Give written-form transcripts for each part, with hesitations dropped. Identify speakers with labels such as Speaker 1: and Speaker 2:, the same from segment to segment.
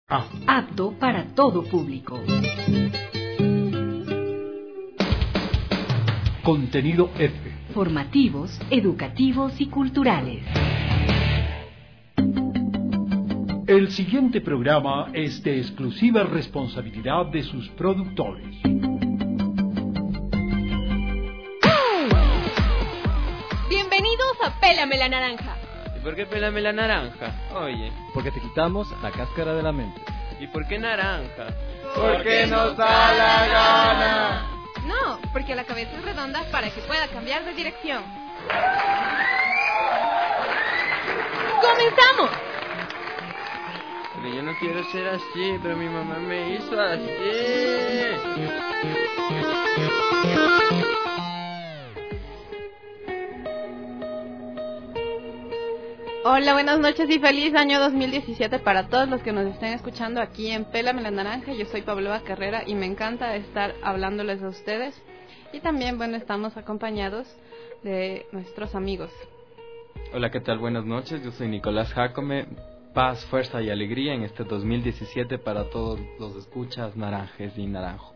Speaker 1: A.
Speaker 2: Apto para todo público.
Speaker 1: Contenido F.
Speaker 2: Formativos, educativos y culturales.
Speaker 1: El siguiente programa es de exclusiva responsabilidad de sus productores.
Speaker 3: Bienvenidos a Pélame la Naranja.
Speaker 4: ¿Y por qué pélame la naranja? Oye.
Speaker 5: Porque te quitamos la cáscara de la mente.
Speaker 4: ¿Y por qué naranja?
Speaker 6: Porque nos da la gana.
Speaker 3: No, porque la cabeza es redonda para que pueda cambiar de dirección. ¡Comenzamos!
Speaker 4: Pero yo no quiero ser así, pero mi mamá me hizo así.
Speaker 3: Hola, buenas noches y feliz año 2017 para todos los que nos estén escuchando aquí en Pélame la Naranja. Yo soy Pabloa Carrera y me encanta estar hablándoles a ustedes. Y también, bueno, estamos acompañados de nuestros amigos.
Speaker 5: Hola, ¿qué tal? Buenas noches, yo soy Nicolás Jacome. Paz, fuerza y alegría en este 2017 para todos los escuchas naranjes y naranjos.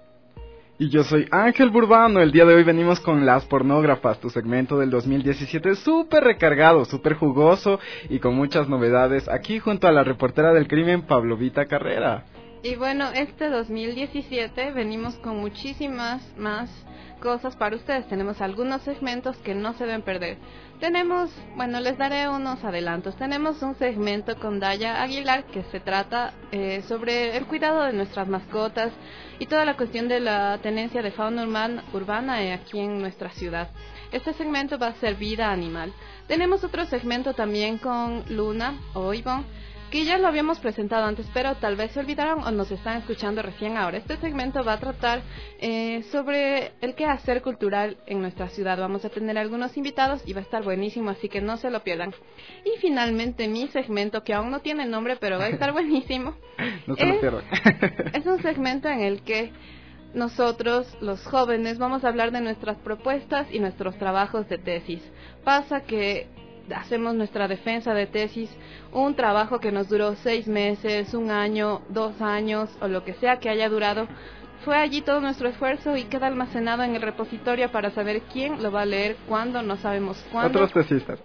Speaker 6: Y yo soy Ángel Burbano. El día de hoy venimos con Las Pornógrafas, tu segmento del 2017 súper recargado, súper jugoso y con muchas novedades, aquí junto a la reportera del crimen, Pablovita Carrera.
Speaker 3: Y bueno, este 2017 venimos con muchísimas más cosas para ustedes. Tenemos algunos segmentos que no se deben perder. Tenemos, bueno, les daré unos adelantos. Tenemos un segmento con Daya Aguilar que se trata sobre el cuidado de nuestras mascotas y toda la cuestión de la tenencia de fauna urbana aquí en nuestra ciudad. Este segmento va a ser vida animal. Tenemos otro segmento también con Luna o Ivonne, que ya lo habíamos presentado antes, pero tal vez se olvidaron o nos están escuchando recién ahora. Este segmento va a tratar sobre el quehacer cultural en nuestra ciudad. Vamos a tener algunos invitados y va a estar buenísimo, así que no se lo pierdan. Y finalmente mi segmento, que aún no tiene nombre, pero va a estar buenísimo.
Speaker 6: No se lo pierdan.
Speaker 3: Es un segmento en el que nosotros, los jóvenes, vamos a hablar de nuestras propuestas y nuestros trabajos de tesis. Pasa que hacemos nuestra defensa de tesis, un trabajo que nos duró 6 meses, 1 año, 2 años o lo que sea que haya durado. Fue allí todo nuestro esfuerzo y queda almacenado en el repositorio para saber quién lo va a leer, cuándo, no sabemos cuándo.
Speaker 6: Otros tesistas.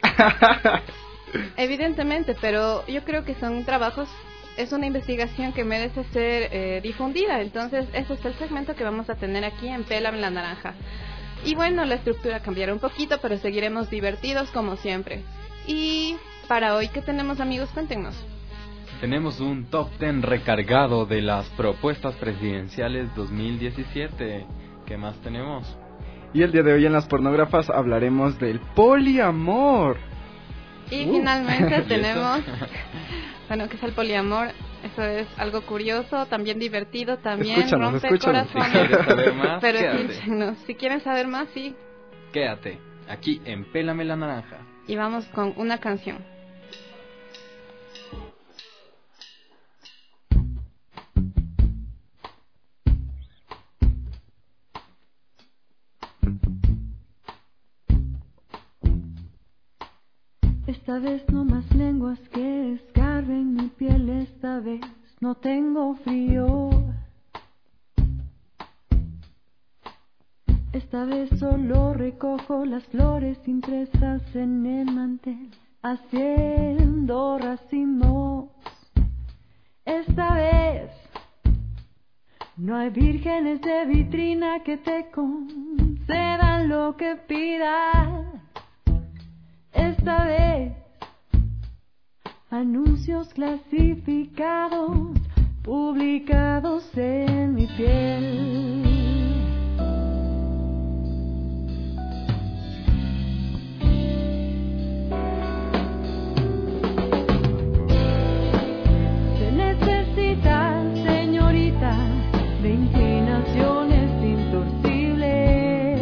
Speaker 3: Evidentemente, pero yo creo que son trabajos, es una investigación que merece ser difundida. Entonces ese es el segmento que vamos a tener aquí en Pélame la Naranja. Y bueno, la estructura cambiará un poquito, pero seguiremos divertidos como siempre. Y para hoy, ¿qué tenemos, amigos? Cuéntenos.
Speaker 5: Tenemos un top 10 recargado de las propuestas presidenciales 2017. ¿Qué más tenemos?
Speaker 6: Y el día de hoy en Las Pornógrafas hablaremos del poliamor.
Speaker 3: Y finalmente tenemos, bueno, ¿qué es el poliamor? Eso es algo curioso, también divertido, también
Speaker 6: escúchanos.
Speaker 3: corazones.
Speaker 5: Si quieres saber más,
Speaker 3: pero
Speaker 5: quédate.
Speaker 3: si quieren saber más, sí.
Speaker 5: Quédate, aquí en Pélame la Naranja.
Speaker 3: Y vamos con una canción.
Speaker 7: Esta vez no más lenguas que escarben mi piel, esta vez no tengo frío. Esta vez solo recojo las flores impresas en el mantel, haciendo racimos. Esta vez no hay vírgenes de vitrina que te concedan lo que pidas. Esta vez, anuncios clasificados, publicados en mi piel. Se necesita, señorita, de inclinaciones intorsibles.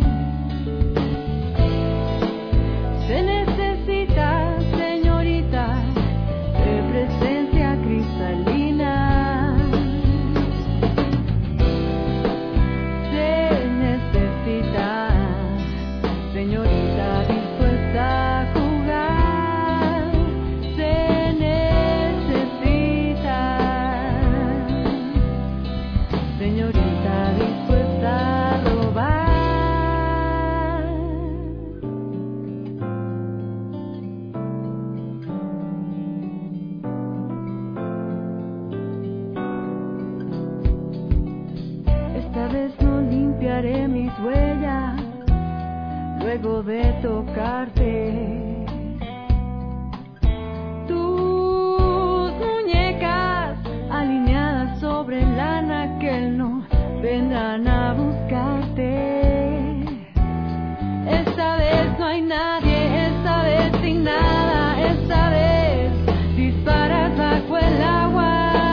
Speaker 7: Se necesita, señorita, de presencia cristalina. luego de tocarte. Tus muñecas alineadas sobre la anaquel no vendrán a buscarte. Esta vez no hay nadie, esta vez sin nada, esta vez disparas bajo el agua.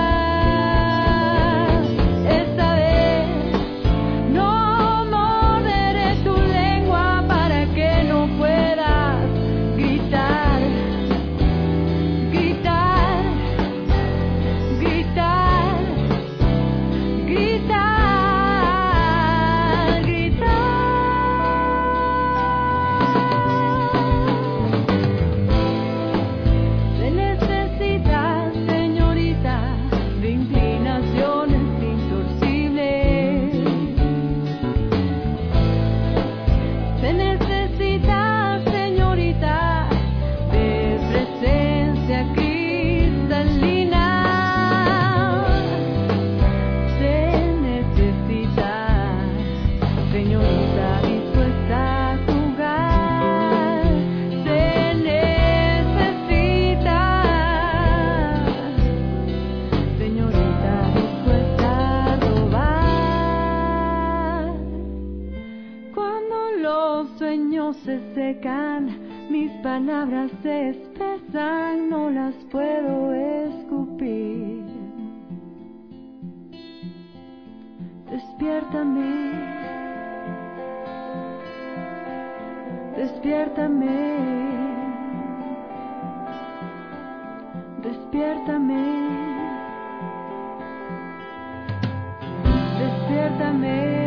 Speaker 7: Esta vez no morderé tu lengua para que no puedas gritar, gritar, gritar, gritar. Se secan, mis palabras se espesan, no las puedo escupir. Despiértame, despiértame, despiértame, despiértame.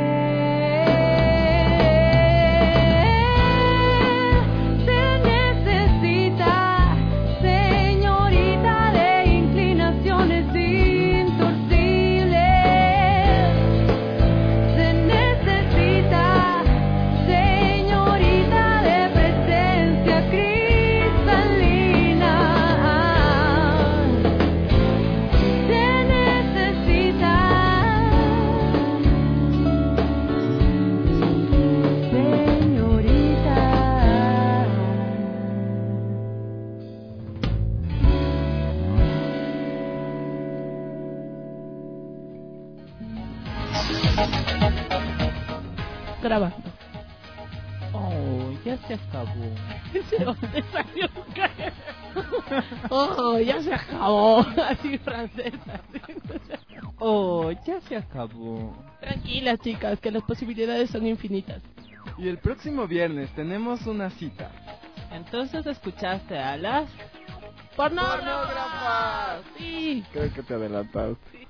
Speaker 8: Grabando. Oh, ya se acabó. ¿De dónde salió? Oh, ya se acabó. Así francesa. Oh, ya se acabó. Tranquilas, chicas, que las posibilidades son infinitas.
Speaker 6: Y el próximo viernes tenemos una cita.
Speaker 8: Entonces escuchaste a las pornógrafas. Sí.
Speaker 6: Creo que te adelantaste.
Speaker 8: Sí.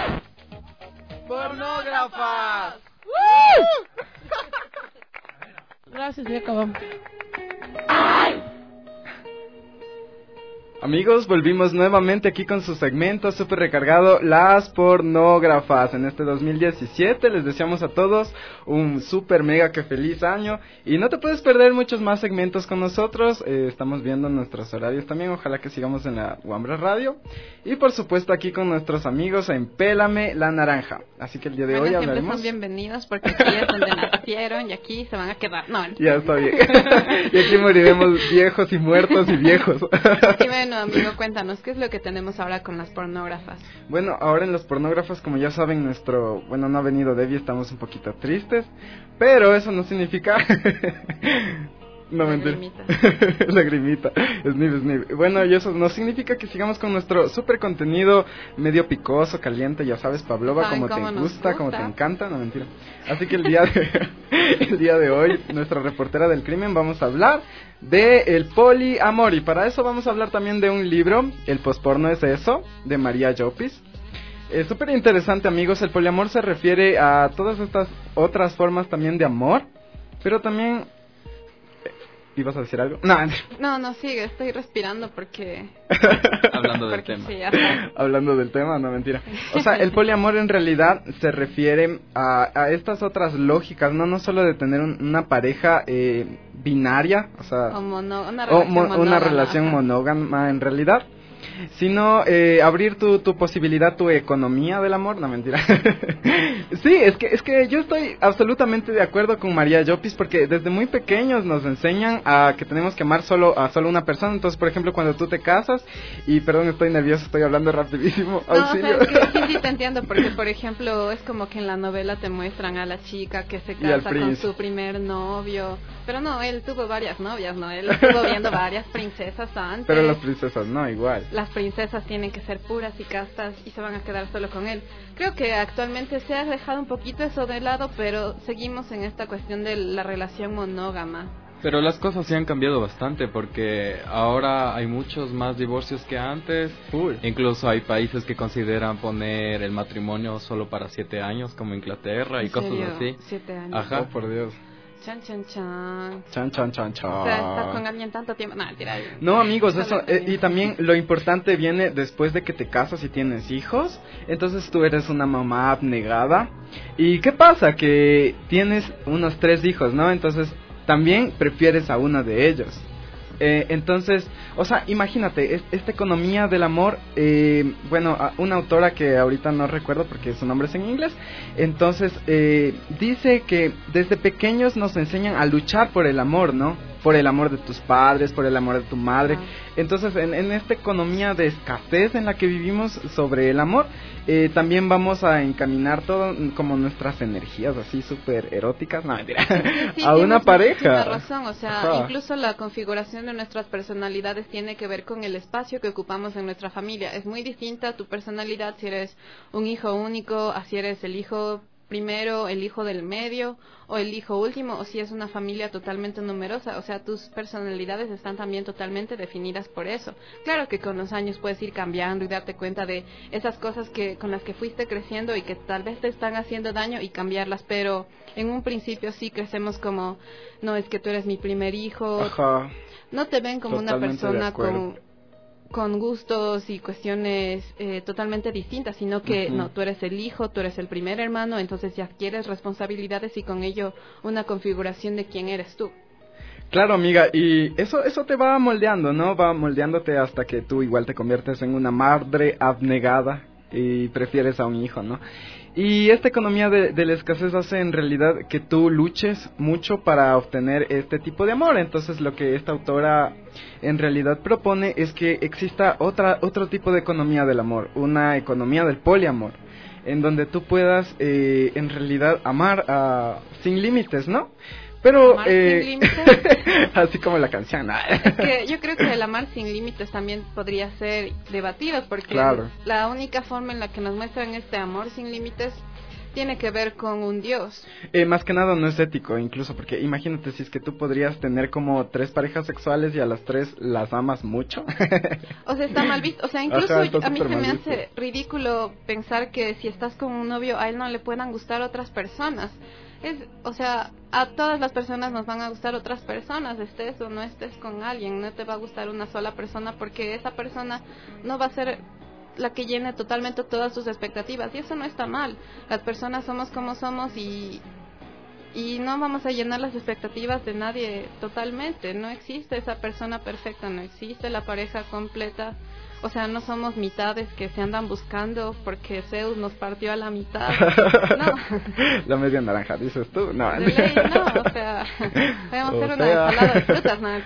Speaker 6: ¡Pornógrafas!
Speaker 8: Gracias, ya acabamos.
Speaker 6: Amigos, volvimos nuevamente aquí con su segmento súper recargado, Las Pornógrafas. En este 2017 les deseamos a todos un súper mega que feliz año. Y no te puedes perder muchos más segmentos con nosotros. Estamos viendo nuestros horarios también, ojalá que sigamos en la Wambra Radio. Y por supuesto aquí con nuestros amigos en Pélame la Naranja. Así que el día de hoy
Speaker 3: siempre
Speaker 6: hablaremos...
Speaker 3: son bienvenidos porque aquí es donde nacieron y aquí se van a quedar. No,
Speaker 6: ya está bien. Y aquí moriremos viejos y muertos y viejos.
Speaker 3: Y bueno, amigo, cuéntanos, ¿qué es lo que tenemos ahora con las pornógrafas?
Speaker 6: Bueno, ahora en las pornógrafas, como ya saben, bueno, no ha venido Debbie, estamos un poquito tristes, pero eso no significa... No, mentira. Lagrimita. Snip. Bueno, y eso no significa que sigamos con nuestro super contenido medio picoso, caliente, ya sabes, Pavlova, como te gusta, como te encanta, no, mentira. Así que el día de hoy, nuestra reportera del crimen, vamos a hablar de el poliamor. Y para eso vamos a hablar también de un libro, El posporno es eso, de María Llopis. Es súper interesante, amigos. El poliamor se refiere a todas estas otras formas también de amor, pero también... ¿Ibas a decir algo?
Speaker 3: No, sigue, estoy respirando porque...
Speaker 5: Hablando del tema.
Speaker 3: Sí,
Speaker 6: hablando del tema, no, mentira. O sea, el poliamor en realidad se refiere a estas otras lógicas, no solo de tener una pareja binaria, o sea...
Speaker 3: una relación
Speaker 6: monógama en realidad, sino abrir tu posibilidad, tu economía del amor, no mentira. Sí, es que yo estoy absolutamente de acuerdo con María Llopis, porque desde muy pequeños nos enseñan a que tenemos que amar a solo una persona. Entonces, por ejemplo, cuando tú te casas, y perdón, estoy nervioso, estoy hablando rapidísimo, auxilio.
Speaker 3: No, o sea, sí te entiendo, porque por ejemplo, es como que en la novela te muestran a la chica que se casa con su primer novio, pero no, él tuvo varias novias, ¿no? Él estuvo viendo varias princesas antes.
Speaker 6: Pero las princesas no, igual.
Speaker 3: Las princesas tienen que ser puras y castas y se van a quedar solo con él. Creo que actualmente se ha dejado un poquito eso de lado, pero seguimos en esta cuestión de la relación monógama.
Speaker 5: Pero las cosas sí han cambiado bastante, porque ahora hay muchos más divorcios que antes. Incluso hay países que consideran poner el matrimonio solo para 7 años, como Inglaterra y cosas así.
Speaker 3: 7 años.
Speaker 5: Ajá.
Speaker 6: Oh, por Dios.
Speaker 3: Chan, chan, chan.
Speaker 6: Chan, chan, chan, chan.
Speaker 3: O sea, estás con alguien tanto tiempo. No, mentira.
Speaker 6: No, amigos, eso. Y también lo importante viene después de que te casas y tienes hijos. Entonces tú eres una mamá abnegada. ¿Y qué pasa? Que tienes unos 3 hijos, ¿no? Entonces también prefieres a uno de ellos. Entonces, o sea, imagínate, esta economía del amor, bueno, una autora que ahorita no recuerdo porque su nombre es en inglés, entonces dice que desde pequeños nos enseñan a luchar por el amor, ¿no? Por el amor de tus padres, por el amor de tu madre. Entonces, en esta economía de escasez en la que vivimos sobre el amor, también vamos a encaminar todo como nuestras energías así súper eróticas, no mentira,
Speaker 3: sí,
Speaker 6: a una pareja.
Speaker 3: Tienes razón, o sea, incluso la configuración de nuestras personalidades tiene que ver con el espacio que ocupamos en nuestra familia. Es muy distinta tu personalidad si eres un hijo único, a si eres el hijo primero, el hijo del medio o el hijo último, o si es una familia totalmente numerosa. O sea, tus personalidades están también totalmente definidas por eso. Claro que con los años puedes ir cambiando y darte cuenta de esas cosas con las que fuiste creciendo y que tal vez te están haciendo daño y cambiarlas, pero en un principio sí crecemos como, no, es que tú eres mi primer hijo.
Speaker 6: Ajá.
Speaker 3: No te ven como totalmente una persona con gustos y cuestiones totalmente distintas, sino que no, tú eres el hijo, tú eres el primer hermano, entonces ya adquieres responsabilidades y con ello una configuración de quién eres tú.
Speaker 6: Claro, amiga, y eso te va moldeando, ¿no? Va moldeándote hasta que tú igual te conviertes en una madre abnegada y prefieres a un hijo, ¿no? Y esta economía de la escasez hace en realidad que tú luches mucho para obtener este tipo de amor. Entonces lo que esta autora en realidad propone es que exista otro tipo de economía del amor, una economía del poliamor, en donde tú puedas en realidad amar sin límites, ¿no? Pero
Speaker 3: sin límites.
Speaker 6: Así como la canción.
Speaker 3: Es que yo creo que el amar sin límites también podría ser debatido, porque
Speaker 6: claro,
Speaker 3: la única forma en la que nos muestran este amor sin límites tiene que ver con un Dios.
Speaker 6: Más que nada no es ético, incluso, porque imagínate si es que tú podrías tener como 3 parejas sexuales y a las 3 las amas mucho.
Speaker 3: O sea, está mal visto. O sea, incluso
Speaker 6: a
Speaker 3: mí se me hace ridículo pensar que si estás con un novio, a él no le puedan gustar otras personas. O sea, a todas las personas nos van a gustar otras personas, estés o no estés con alguien. No te va a gustar una sola persona porque esa persona no va a ser la que llene totalmente todas tus expectativas, y eso no está mal. Las personas somos como somos y no vamos a llenar las expectativas de nadie totalmente. No existe esa persona perfecta, no existe la pareja completa. O sea, no somos mitades que se andan buscando porque Zeus nos partió a la mitad. No.
Speaker 6: La media naranja, dices tú. No,
Speaker 3: de ley, no, o sea, podemos hacer una ensalada de frutas, ¿no?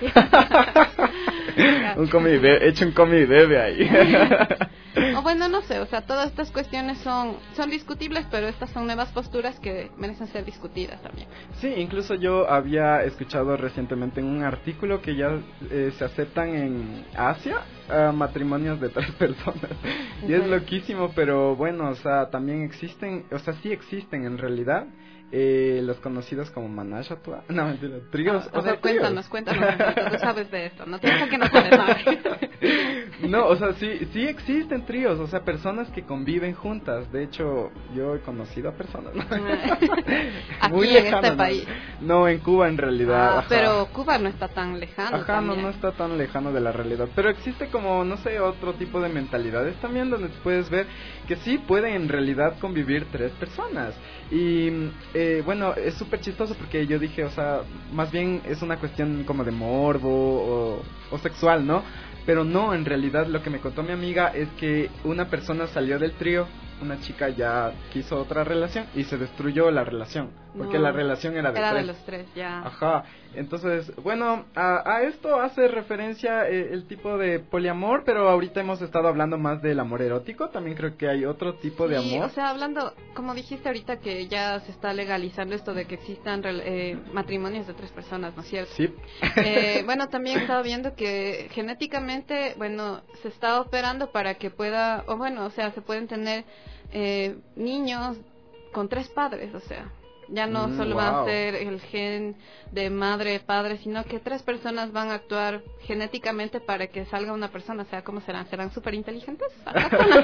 Speaker 6: Hecho un come y bebe ahí.
Speaker 3: O bueno, no sé, o sea, todas estas cuestiones son discutibles, pero estas son nuevas posturas que merecen ser discutidas también.
Speaker 6: Sí, incluso yo había escuchado recientemente en un artículo que ya se aceptan en Asia matrimonios de 3 personas. Y es loquísimo, pero bueno, o sea, también existen, o sea, sí existen en realidad. Los conocidos como Manasha, no mentira, tríos.
Speaker 3: A ver, cuéntanos, tú sabes de esto, no tienes que no sabes nada.
Speaker 6: No, o sea, sí existen tríos, o sea, personas que conviven juntas. De hecho, yo he conocido a personas, ¿no?
Speaker 3: Aquí
Speaker 6: muy
Speaker 3: en
Speaker 6: lejanas,
Speaker 3: este país.
Speaker 6: No, en Cuba en realidad. Ajá.
Speaker 3: Pero Cuba no está tan lejano.
Speaker 6: Ajá,
Speaker 3: también.
Speaker 6: no está tan lejano de la realidad. Pero existe como, no sé, otro tipo de mentalidades también donde puedes ver que sí pueden en realidad convivir 3 personas. Y bueno, es súper chistoso porque yo dije, o sea, más bien es una cuestión como de morbo o sexual, ¿no? Pero no, en realidad lo que me contó mi amiga es que una persona salió del trío, una chica ya quiso otra relación y se destruyó la relación, porque la relación era de tres.
Speaker 3: Era de los tres, ya.
Speaker 6: Ajá, entonces, bueno, a esto hace referencia el tipo de poliamor, pero ahorita hemos estado hablando más del amor erótico, también creo que hay otro tipo de amor.
Speaker 3: O sea, hablando, como dijiste ahorita que ya se está legalizando esto de que existan matrimonios de 3 personas, ¿no es cierto?
Speaker 6: Sí.
Speaker 3: Bueno, también he estado viendo que genéticamente, bueno, se está operando para que pueda, o bueno, o sea, se pueden tener niños con 3 padres, o sea, ya no solo va a ser el gen de madre, padre, sino que 3 personas van a actuar genéticamente para que salga una persona. O sea, ¿cómo serán? ¿Serán súper inteligentes?
Speaker 6: O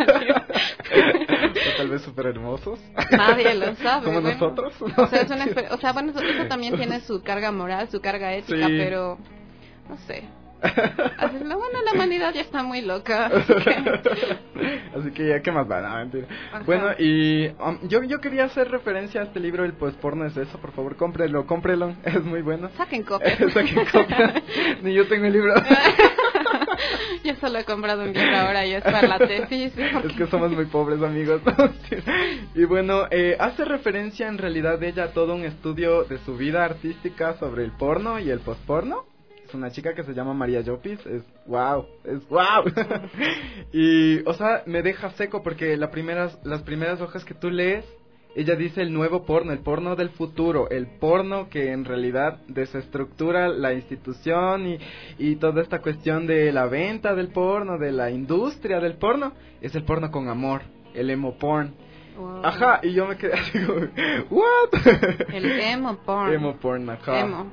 Speaker 6: tal vez súper hermosos.
Speaker 3: Nadie lo sabe.
Speaker 6: Como
Speaker 3: bueno,
Speaker 6: nosotros.
Speaker 3: O sea, o sea, bueno, eso también tiene su carga moral, su carga ética, sí. Pero no sé. Así, bueno, la humanidad ya está muy loca.
Speaker 6: Así que ya, ¿qué más va? No, mentira. Ajá. Bueno, y yo quería hacer referencia a este libro, El Posporno es eso, por favor, cómprelo, es muy bueno.
Speaker 3: Saquen copias.
Speaker 6: Saquen copias. Ni yo tengo el libro.
Speaker 3: Yo solo he comprado un libro ahora y es para la tesis.
Speaker 6: Es que somos muy pobres, amigos. Y bueno, hace referencia en realidad ella a todo un estudio de su vida artística sobre el porno y el posporno. Es una chica que se llama María Llopis, es wow. Y, o sea, me deja seco porque las primeras hojas que tú lees, ella dice el nuevo porno, el porno del futuro, el porno que en realidad desestructura la institución y toda esta cuestión de la venta del porno, de la industria del porno, es el porno con amor, el emo porn. Wow. Ajá, y yo me quedé así como, ¿what?
Speaker 3: El emo porn.
Speaker 6: Emo porn, ajá.
Speaker 3: Emo.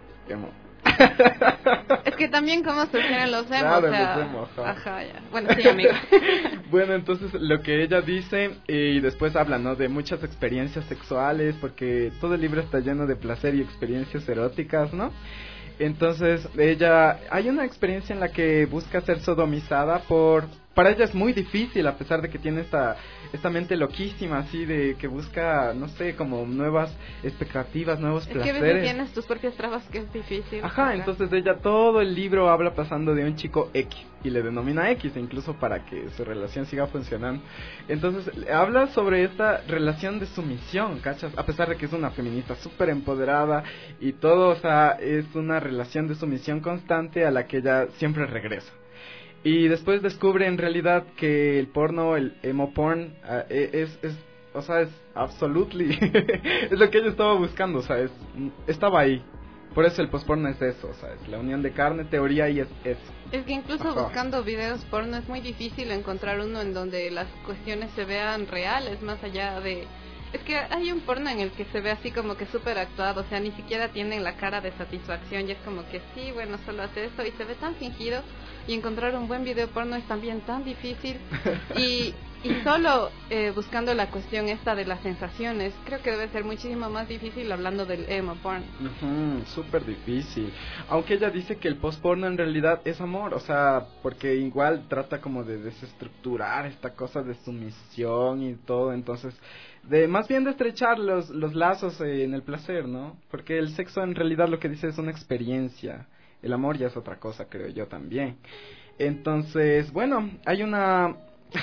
Speaker 3: Es que también cómo surgieron los emos,
Speaker 6: claro,
Speaker 3: o sea,
Speaker 6: los emo,
Speaker 3: ajá, ya. Bueno, sí, amigo.
Speaker 6: Bueno, entonces lo que ella dice y después habla, ¿no? De muchas experiencias sexuales, porque todo el libro está lleno de placer y experiencias eróticas, ¿no? Entonces hay una experiencia en la que busca ser sodomizada para ella es muy difícil, a pesar de que tiene esta mente loquísima, así de que busca, no sé, como nuevas expectativas, nuevos placeres.
Speaker 3: Es que a veces tienes tus propias trabas que es difícil.
Speaker 6: Ajá, entonces ella todo el libro habla pasando de un chico X y le denomina X, incluso para que su relación siga funcionando. Entonces habla sobre esta relación de sumisión, ¿cachas? A pesar de que es una feminista súper empoderada y todo, o sea, es una relación de sumisión constante a la que ella siempre regresa. Y después descubre en realidad que el porno, el emo porn, o sea, es absolutely, es lo que ella estaba buscando, o sea, estaba ahí. Por eso el posporno es eso, o sea, es la unión de carne, teoría y es eso.
Speaker 3: Es que incluso buscando videos porno es muy difícil encontrar uno en donde las cuestiones se vean reales, más allá de... Es que hay un porno en el que se ve así como que súper actuado, o sea, ni siquiera tienen la cara de satisfacción y es como que sí, bueno, solo hace esto y se ve tan fingido y encontrar un buen video porno es también tan difícil y solo buscando la cuestión esta de las sensaciones, creo que debe ser muchísimo más difícil hablando del emo porn.
Speaker 6: Súper difícil, aunque ella dice que el post porno en realidad es amor, o sea, porque igual trata como de desestructurar esta cosa de sumisión y todo, entonces más bien de estrechar los lazos en el placer, ¿no? Porque el sexo en realidad lo que dice es una experiencia, el amor ya es otra cosa, creo yo también. Entonces, bueno, hay una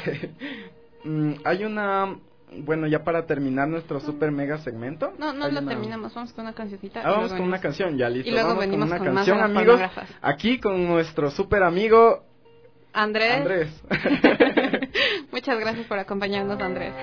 Speaker 6: bueno, ya para terminar nuestro super mega segmento.
Speaker 3: No lo terminamos, vamos con una cancioncita.
Speaker 6: Vamos con una canción, ya listo.
Speaker 3: Y luego
Speaker 6: vamos
Speaker 3: venimos
Speaker 6: con una
Speaker 3: con
Speaker 6: canción,
Speaker 3: más
Speaker 6: amigos. Aquí con nuestro super amigo Andrés.
Speaker 3: Muchas gracias por acompañarnos, Andrés.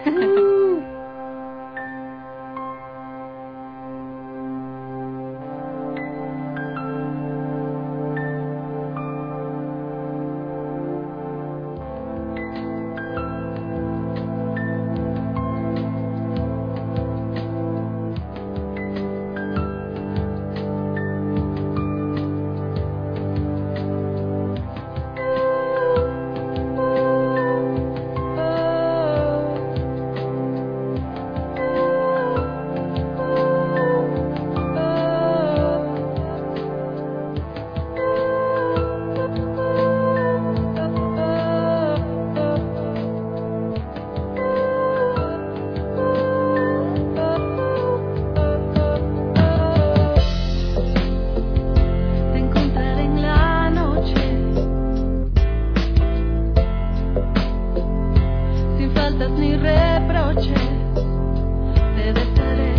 Speaker 7: excusas ni reproches, te desearé.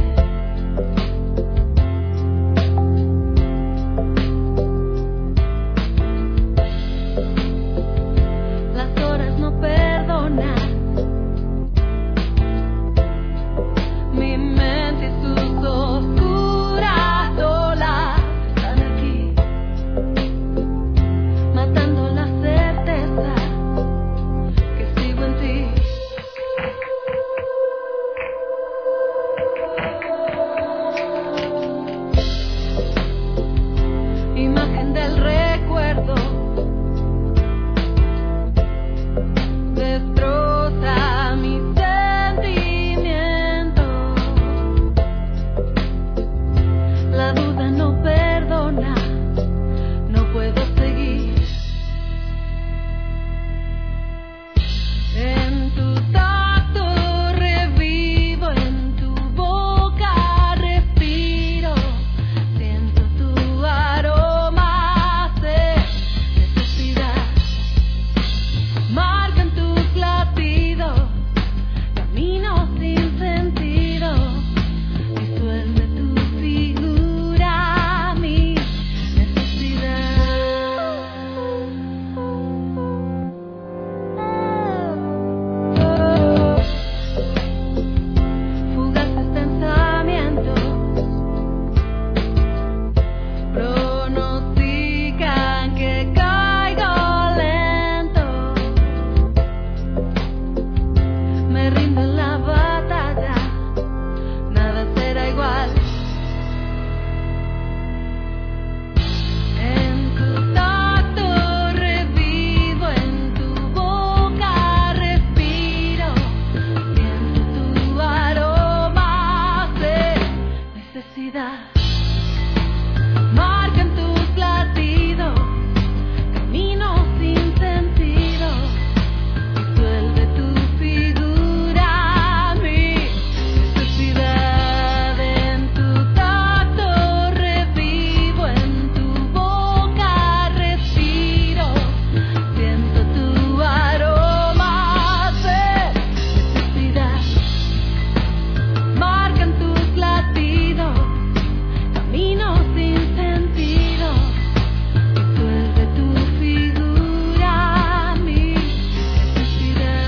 Speaker 7: Las horas no perdonan. Mi mente y sus oscuras olas están aquí, matando la certeza que sigo en ti. Imagen del recuerdo destroza mi sentimiento. La duda no perdona, no puedo seguir. En tu tacto revivo, en tu boca respiro, siento tu aroma de necesidad. Marcan tus latidos, camino sin sentido, disuelve tu figura mi necesidad. Fugaces pensamientos pronostican que caigo lento. Me rindo en la batalla, nada será igual. En tu tacto revivo, en tu boca respiro, siento tu aroma de necesidad. Marcan tus latidos, camino sin sentido, disuelve tu figura mi necesidad. En tu tacto revivo, en tu boca respiro, siento tu aroma de necesidad. Marcan tus latidos, camino sin sentido, disuelve tu figura mi necesidad.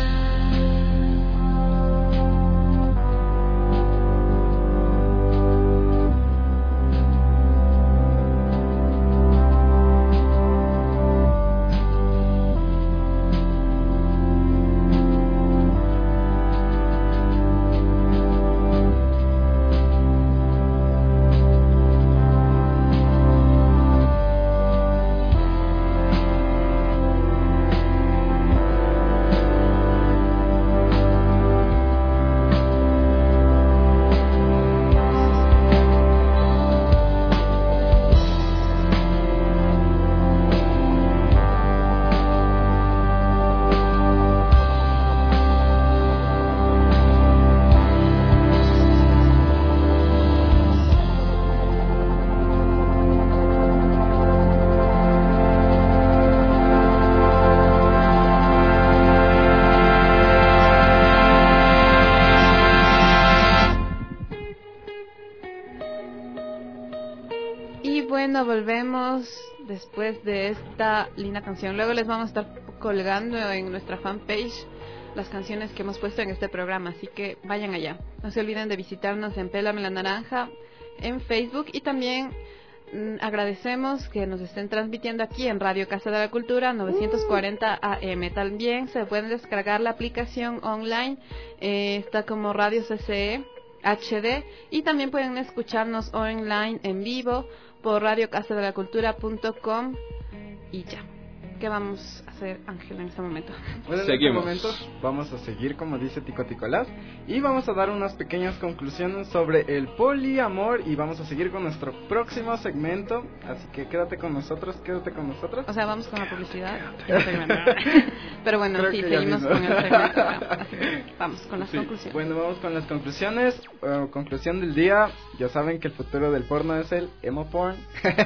Speaker 3: Y bueno, volvemos después de esta linda canción. Luego les vamos a estar colgando en nuestra fanpage las canciones que hemos puesto en este programa, así que vayan allá. No se olviden de visitarnos en Pélame la Naranja en Facebook, y también agradecemos que nos estén transmitiendo aquí en Radio Casa de la Cultura 940 AM. También se pueden descargar la aplicación online, está como Radio CCE HD, y también pueden escucharnos online en vivo por radiocasadelacultura.com. Y ya, ¿qué vamos a hacer, Ángel, en este momento?
Speaker 6: Bueno, en este momento vamos a seguir, como dice Tico Ticolás, y vamos a dar unas pequeñas conclusiones sobre el poliamor, y vamos a seguir con nuestro próximo segmento, así que quédate con nosotros.
Speaker 3: O sea, vamos con la publicidad. Pero bueno, creo sí, seguimos con el segmento. Así que vamos con las conclusiones.
Speaker 6: Bueno, vamos con las conclusiones. Conclusión del día: ya saben que el futuro del porno es el emo porn.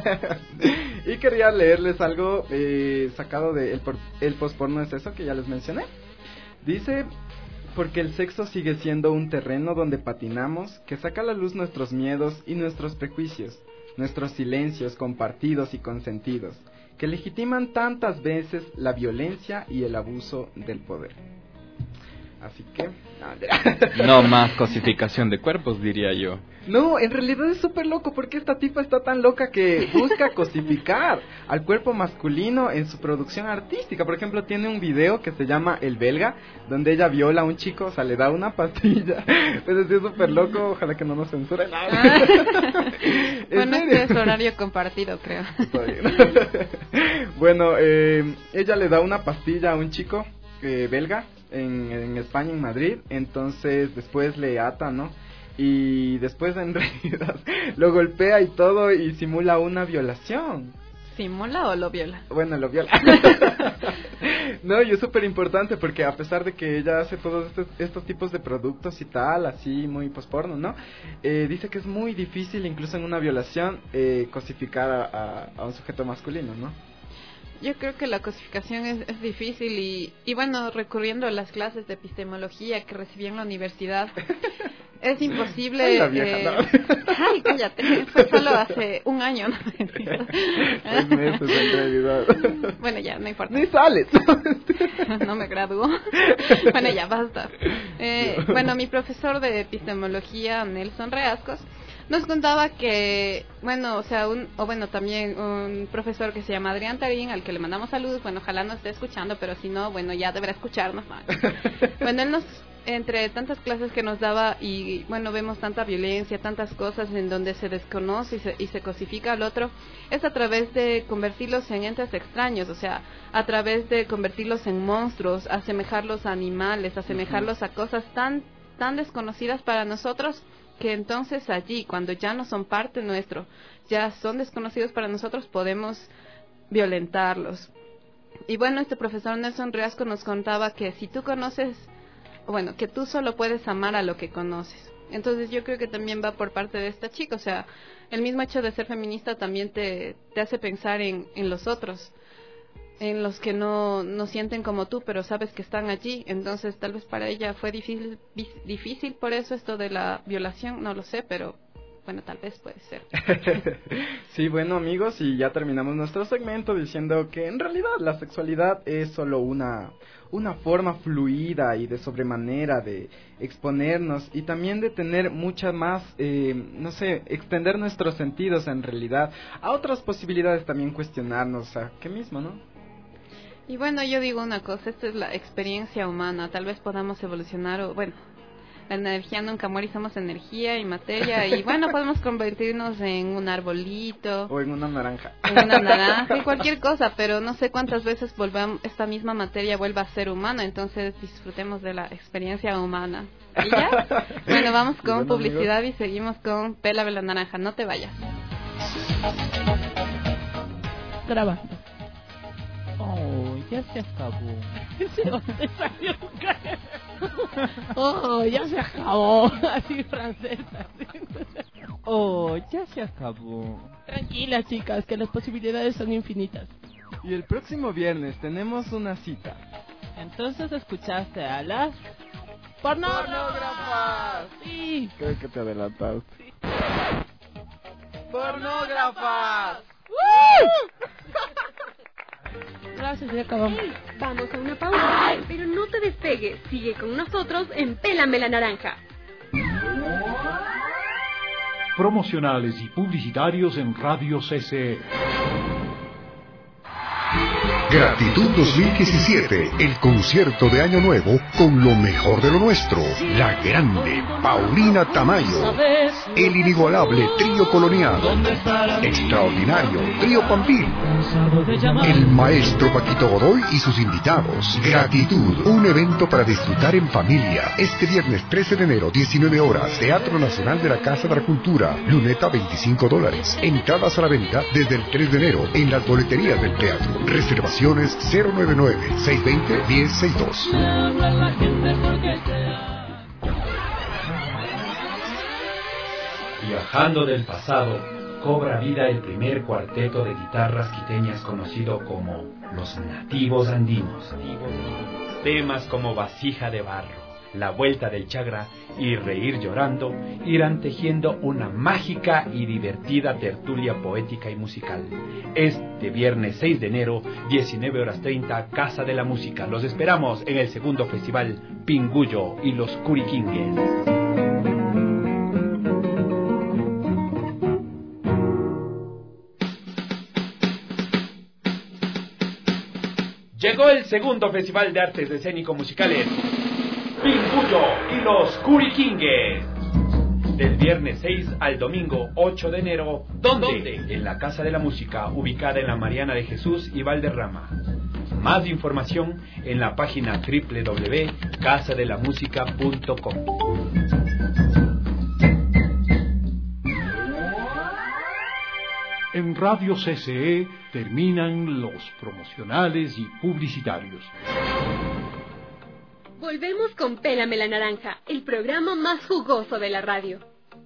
Speaker 6: Y quería leerles algo sacado de el postporno es eso, que ya les mencioné. Dice: Porque el sexo sigue siendo un terreno donde patinamos, que saca a la luz nuestros miedos y nuestros prejuicios, nuestros silencios compartidos y consentidos, que legitiman tantas veces la violencia y el abuso del poder. Así que...
Speaker 5: No más cosificación de cuerpos, diría yo.
Speaker 6: No, en realidad es súper loco porque esta tipa está tan loca que busca cosificar al cuerpo masculino en su producción artística. Por ejemplo, tiene un video que se llama El Belga, donde ella viola a un chico, o sea, le da una pastilla. Pues sí, es súper loco, ojalá que no nos censuren.
Speaker 3: Bueno, este es horario compartido, creo.
Speaker 6: Bueno, ella le da una pastilla a un chico belga en España, en Madrid. Entonces después le ata, ¿no? Y después en realidad lo golpea y todo y simula una violación.
Speaker 3: ¿Simula o lo viola?
Speaker 6: Bueno, lo viola. No, y es súper importante porque a pesar de que ella hace todos estos tipos de productos y tal, así muy posporno, ¿no? Dice que es muy difícil, incluso en una violación, cosificar a un sujeto masculino, ¿no?
Speaker 3: Yo creo que la cosificación es difícil y bueno, recurriendo a las clases de epistemología que recibí en la universidad, es imposible...
Speaker 6: Ay, la vieja, no.
Speaker 3: Ay, cállate, fue solo hace un año. ¿No?
Speaker 6: Pues meses en realidad.
Speaker 3: Bueno, ya, no importa.
Speaker 6: Ni sales.
Speaker 3: No me graduó. Bueno, ya, basta. Bueno, mi profesor de epistemología, Nelson Reascos, nos contaba que, bueno, o sea, también un profesor que se llama Adrián Tarín, al que le mandamos saludos, bueno, ojalá nos esté escuchando, pero si no, bueno, ya deberá escucharnos. Bueno, él entre tantas clases que nos daba y, bueno, vemos tanta violencia, tantas cosas en donde se desconoce y se cosifica al otro, es a través de convertirlos en entes extraños, o sea, a través de convertirlos en monstruos, asemejarlos a animales, asemejarlos a cosas tan desconocidas para nosotros, que entonces allí, cuando ya no son parte nuestro, ya son desconocidos para nosotros, podemos violentarlos. Y bueno, este profesor Nelson Riasco nos contaba que si tú conoces, bueno, que tú solo puedes amar a lo que conoces. Entonces yo creo que también va por parte de esta chica, o sea, el mismo hecho de ser feminista también te hace pensar en los otros, en los que no sienten como tú, pero sabes que están allí. Entonces tal vez para ella fue difícil por eso esto de la violación, no lo sé, pero bueno, tal vez puede ser.
Speaker 6: Sí, bueno, amigos, y ya terminamos nuestro segmento diciendo que en realidad la sexualidad es solo una forma fluida y de sobremanera de exponernos y también de tener mucha más, no sé, extender nuestros sentidos en realidad a otras posibilidades, también cuestionarnos, o sea, ¿qué mismo, no?
Speaker 3: Y bueno, yo digo una cosa, esta es la experiencia humana, tal vez podamos evolucionar, o bueno, la energía nunca muere y somos energía y materia, y bueno, podemos convertirnos en un arbolito.
Speaker 6: O en una naranja.
Speaker 3: En una naranja, y cualquier cosa, pero no sé cuántas veces esta misma materia vuelva a ser humana, entonces disfrutemos de la experiencia humana. ¿Y ya? Bueno, vamos con publicidad, amigos, y seguimos con Pélame la naranja, no te vayas.
Speaker 8: Graba. Oh, ya se acabó. ¿De dónde salió? Oh, ya se acabó. Así francesa. Oh, ya se acabó. Tranquila, chicas, que las posibilidades son infinitas.
Speaker 6: Y el próximo viernes tenemos una cita.
Speaker 8: Entonces escuchaste a las pornógrafas. Sí.
Speaker 6: Creo que te adelantaste.
Speaker 8: Sí.
Speaker 6: ¡Pornógrafas!
Speaker 8: Gracias, ya acabamos.
Speaker 9: Hey, vamos a una pausa, pero no te despegues. Sigue con nosotros en Pélame la naranja.
Speaker 1: Promocionales y publicitarios en Radio CC.
Speaker 10: Gratitud 2017, el concierto de Año Nuevo con lo mejor de lo nuestro. La grande Paulina Tamayo, el inigualable Trío Colonial, extraordinario Trío Pampín, el maestro Paquito Godoy y sus invitados. Gratitud, un evento para disfrutar en familia. Este viernes 13 de enero, 19 horas, Teatro Nacional de la Casa de la Cultura, luneta $25. Entradas a la venta desde el 3 de enero en las boleterías del teatro. Reservaciones 099-620-1062.
Speaker 11: Viajando del pasado, cobra vida el primer cuarteto de guitarras quiteñas conocido como Los Nativos Andinos. Temas como Vasija de Barro, la vuelta del Chagra y Reír Llorando irán tejiendo una mágica y divertida tertulia poética y musical. Este viernes 6 de enero, 19:30, Casa de la Música. Los esperamos en el segundo festival Pingullo y los Curiquingues. Llegó el segundo Festival de Artes Escénico-Musicales Pingullo y los Curiquingues. Del viernes 6 al domingo 8 de enero. ¿Dónde? En la Casa de la Música, ubicada en la Mariana de Jesús y Valderrama. Más información en la página www.casadelamusica.com.
Speaker 1: En Radio CCE terminan los promocionales y publicitarios.
Speaker 9: Volvemos con Pélame la Naranja, el programa más jugoso de la radio.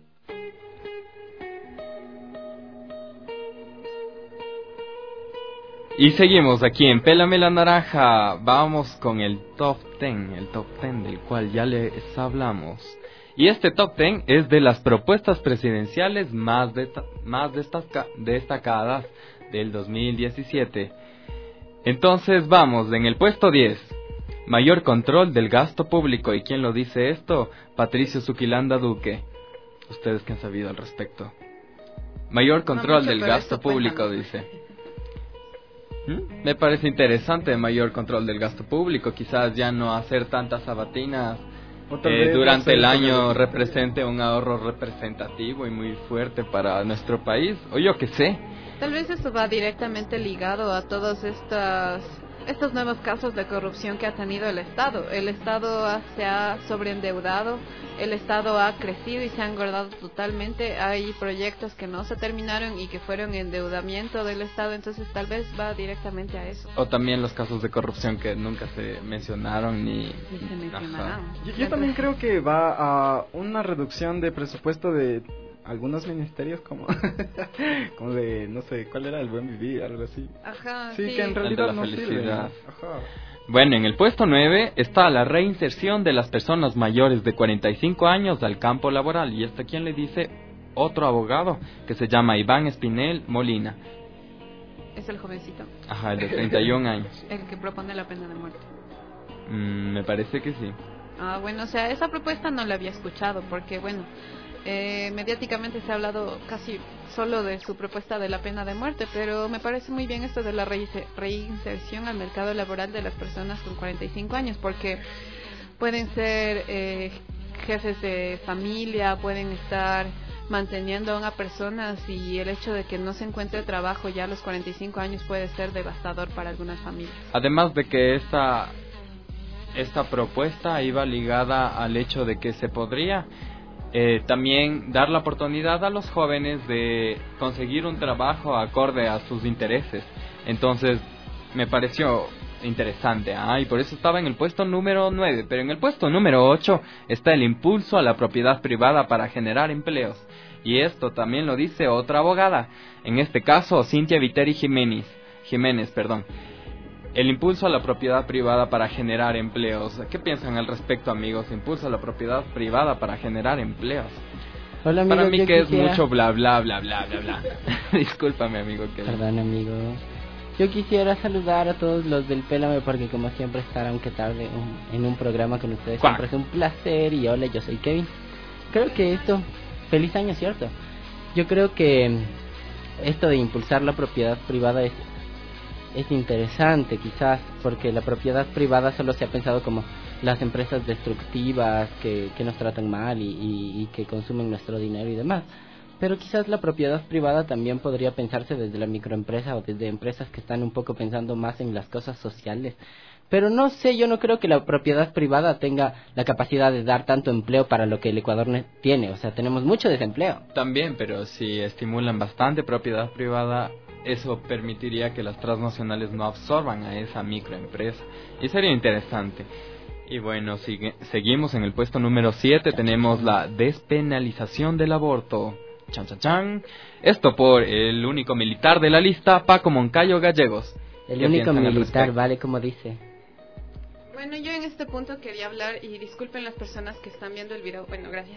Speaker 5: Y seguimos aquí en Pélame la Naranja. Vamos con el top 10 del cual ya les hablamos. Y este top 10 es de las propuestas presidenciales más destacadas del 2017. Entonces vamos, en el puesto 10, mayor control del gasto público. ¿Y quién lo dice esto? Patricio Zuquilanda Duque. ¿Ustedes qué han sabido al respecto? Mayor control del gasto público, dice. Me parece interesante, mayor control del gasto público. Quizás ya no hacer tantas sabatinas durante el año represente un ahorro representativo y muy fuerte para nuestro país, o yo qué sé.
Speaker 3: Tal vez esto va directamente ligado a todos estos nuevos casos de corrupción que ha tenido el Estado. El Estado se ha sobreendeudado, el Estado ha crecido y se ha engordado totalmente. Hay proyectos que no se terminaron y que fueron endeudamiento del Estado, entonces tal vez va directamente a eso.
Speaker 5: O también los casos de corrupción que nunca se mencionaron ni
Speaker 3: se mencionarán.
Speaker 6: Yo también creo que va a una reducción de presupuesto de algunos ministerios como de, no sé, ¿cuál era? El Buen Vivir, algo así.
Speaker 3: Ajá,
Speaker 6: sí. Que en realidad no sirve. Ajá.
Speaker 5: Bueno, en el puesto 9 está la reinserción de las personas mayores de 45 años al campo laboral. Y esto, ¿quién le dice? Otro abogado que se llama Iván Espinel Molina.
Speaker 3: Es el jovencito.
Speaker 5: Ajá, el de 31 años.
Speaker 3: El que propone la pena de muerte.
Speaker 5: Me parece que sí.
Speaker 3: Bueno, o sea, esa propuesta no la había escuchado porque, bueno, mediáticamente se ha hablado casi solo de su propuesta de la pena de muerte, pero me parece muy bien esto de la reinserción al mercado laboral de las personas con 45 años, porque pueden ser jefes de familia, pueden estar manteniendo a una persona, y el hecho de que no se encuentre trabajo ya a los 45 años puede ser devastador para algunas familias.
Speaker 5: Además de que esta propuesta iba ligada al hecho de que se podría también dar la oportunidad a los jóvenes de conseguir un trabajo acorde a sus intereses. Entonces me pareció interesante, y por eso estaba en el puesto número 9. Pero en el puesto número 8 está el impulso a la propiedad privada para generar empleos. Y esto también lo dice otra abogada, en este caso Cintia Viteri Jiménez. El impulso a la propiedad privada para generar empleos. ¿Qué piensan al respecto, amigos? Impulso a la propiedad privada para generar empleos.
Speaker 12: Hola, amigo,
Speaker 5: para mí que
Speaker 12: quisiera...
Speaker 5: es mucho bla bla bla bla bla bla. Discúlpame, amigo.
Speaker 12: Perdón, amigo. Yo quisiera saludar a todos los del Pélame, porque como siempre estar aunque tarde en un programa con ustedes siempre es un placer. Y hola, yo soy Kevin. Creo que feliz año, ¿cierto? Yo creo que esto de impulsar la propiedad privada es interesante, quizás, porque la propiedad privada solo se ha pensado como las empresas destructivas que nos tratan mal y que consumen nuestro dinero y demás. Pero quizás la propiedad privada también podría pensarse desde la microempresa o desde empresas que están un poco pensando más en las cosas sociales. Pero no sé, yo no creo que la propiedad privada tenga la capacidad de dar tanto empleo para lo que el Ecuador tiene. O sea, tenemos mucho desempleo.
Speaker 5: También, pero si estimulan bastante propiedad privada, eso permitiría que las transnacionales no absorban a esa microempresa. Y sería interesante. Y bueno, seguimos en el puesto número 7. Tenemos la despenalización del aborto. Chan, chan, chan. Esto por el único militar de la lista, Paco Moncayo Gallegos.
Speaker 12: El único militar, vale, como dice.
Speaker 3: Bueno, yo en este punto quería hablar, y disculpen las personas que están viendo el video, bueno, gracias.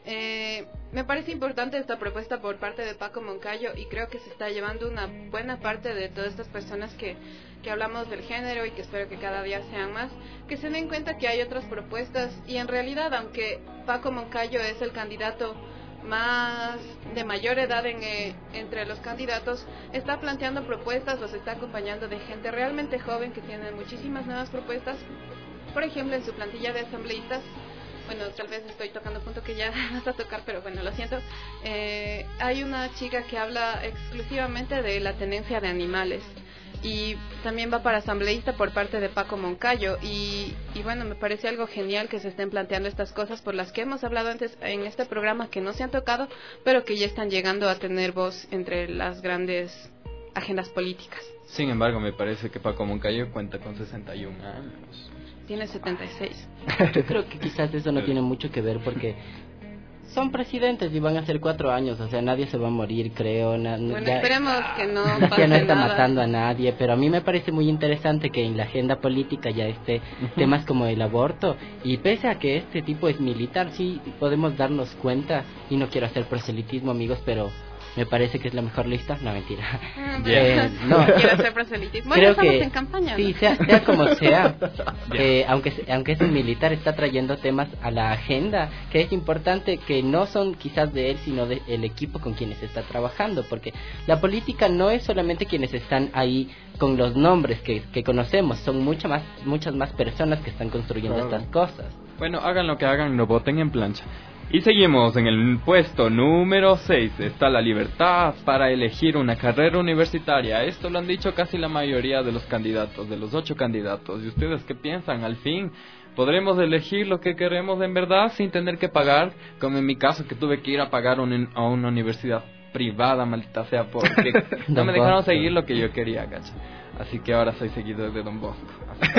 Speaker 3: Me parece importante esta propuesta por parte de Paco Moncayo, y creo que se está llevando una buena parte de todas estas personas que hablamos del género, y que espero que cada día sean más, que se den cuenta que hay otras propuestas, y en realidad, aunque Paco Moncayo es el candidato más de mayor edad entre los candidatos, está planteando propuestas o se está acompañando de gente realmente joven que tiene muchísimas nuevas propuestas. Por ejemplo, en su plantilla de asambleístas, bueno, tal vez estoy tocando un punto que ya vas a tocar, pero bueno, lo siento, hay una chica que habla exclusivamente de la tenencia de animales, y también va para asambleísta por parte de Paco Moncayo, y bueno, me parece algo genial que se estén planteando estas cosas por las que hemos hablado antes en este programa, que no se han tocado, pero que ya están llegando a tener voz entre las grandes agendas políticas.
Speaker 5: Sin embargo, me parece que Paco Moncayo cuenta con 61 años.
Speaker 3: Tiene 76.
Speaker 12: Yo creo que quizás eso no tiene mucho que ver, porque son presidentes y van a ser 4 años, o sea, nadie se va a morir, creo.
Speaker 3: Bueno, esperemos que no pase
Speaker 12: ya no está
Speaker 3: nada.
Speaker 12: matando a nadie, pero a mí me parece muy interesante que en la agenda política ya esté temas como el aborto, y pese a que este tipo es militar, sí podemos darnos cuenta, y no quiero hacer proselitismo, amigos, pero me parece que es la mejor lista. No, mentira.
Speaker 3: No quiero hacer proselitismo. Bueno, estamos en campaña,
Speaker 12: sí,
Speaker 3: ¿no?
Speaker 12: sea como sea, aunque es un militar, está trayendo temas a la agenda que es importante, que no son quizás de él, sino del equipo con quienes está trabajando, porque la política no es solamente quienes están ahí con los nombres que conocemos, son muchas más personas que están construyendo estas cosas.
Speaker 5: Bueno, hagan lo que hagan, no voten en plancha. Y seguimos en el puesto número 6. Está la libertad para elegir una carrera universitaria. Esto lo han dicho casi la mayoría de los candidatos, de los 8 candidatos. ¿Y ustedes qué piensan? Al fin, ¿podremos elegir lo que queremos en verdad sin tener que pagar? Como en mi caso, que tuve que ir a pagar a una universidad privada, maldita sea, porque no me dejaron seguir lo que yo quería, gacha. Así que ahora soy seguidor de Don Bosco.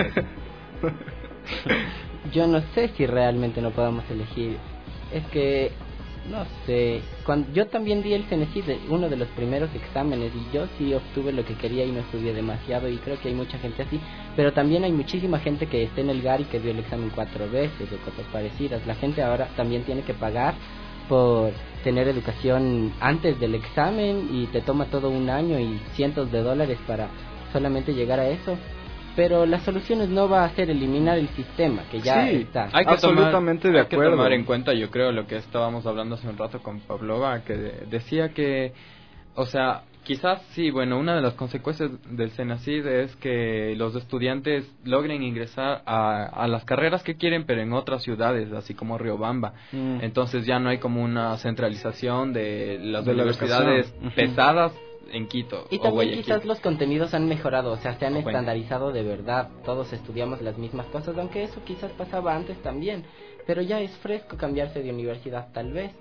Speaker 12: Yo no sé si realmente no podamos elegir. Es que, no sé, cuando yo también di el CENESID, uno de los primeros exámenes, y yo sí obtuve lo que quería y no estudié demasiado, y creo que hay mucha gente así, pero también hay muchísima gente que está en el GAR y que dio el examen 4 veces o cosas parecidas. La gente ahora también tiene que pagar por tener educación antes del examen, y te toma todo un año y cientos de dólares para solamente llegar a eso. Pero la solución no va a ser eliminar el sistema, que ya está.
Speaker 5: Hay que
Speaker 6: absolutamente de acuerdo.
Speaker 5: Hay que tomar en cuenta, yo creo, lo que estábamos hablando hace un rato con Pavlova, que decía que, o sea, quizás sí, bueno, una de las consecuencias del CENACID es que los estudiantes logren ingresar a las carreras que quieren, pero en otras ciudades, así como Riobamba. Entonces ya no hay como una centralización de las universidades pesadas en Quito.
Speaker 12: Y también quizás los contenidos han mejorado, o sea, se han estandarizado de verdad, todos estudiamos las mismas cosas, aunque eso quizás pasaba antes también, pero ya es fresco cambiarse de universidad tal vez,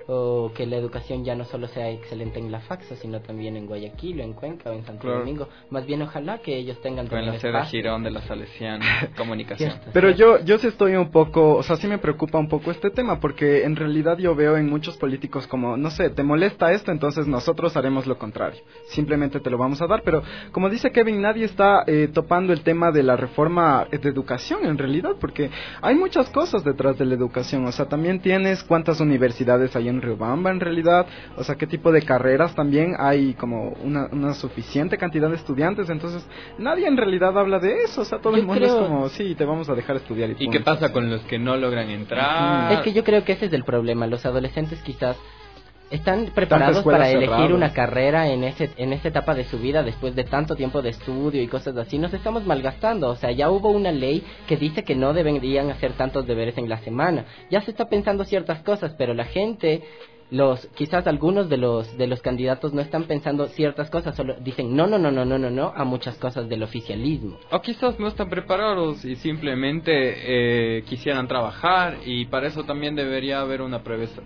Speaker 12: o que la educación ya no solo sea excelente en la Faxo, sino también en Guayaquil, o en Cuenca, o en Santo Domingo. Más bien ojalá que ellos tengan
Speaker 5: también en la sede Girón de la Salesiana Comunicación.
Speaker 6: Pero yo sí estoy un poco, o sea, sí me preocupa un poco este tema, porque en realidad yo veo en muchos políticos como, no sé, te molesta esto, entonces nosotros haremos lo contrario, simplemente te lo vamos a dar. Pero como dice Kevin, nadie está topando el tema de la reforma de educación en realidad, porque hay muchas cosas detrás de la educación. O sea, también tienes cuántas universidades hay en Riobamba en realidad, o sea, qué tipo de carreras también hay, como una suficiente cantidad de estudiantes. Entonces nadie en realidad habla de eso, o sea, todo el mundo es como, sí, te vamos a dejar estudiar.
Speaker 5: ¿Y qué pasa con los que no logran entrar?
Speaker 12: Es que yo creo que ese es el problema. Los adolescentes quizás están preparados para elegir una carrera en esa etapa de su vida, después de tanto tiempo de estudio y cosas así. Nos estamos malgastando, o sea, ya hubo una ley que dice que no deberían hacer tantos deberes en la semana. Ya se está pensando ciertas cosas, pero la gente, quizás algunos de los candidatos no están pensando ciertas cosas, solo dicen no a muchas cosas del oficialismo.
Speaker 5: O quizás no están preparados y simplemente quisieran trabajar, y para eso también debería haber una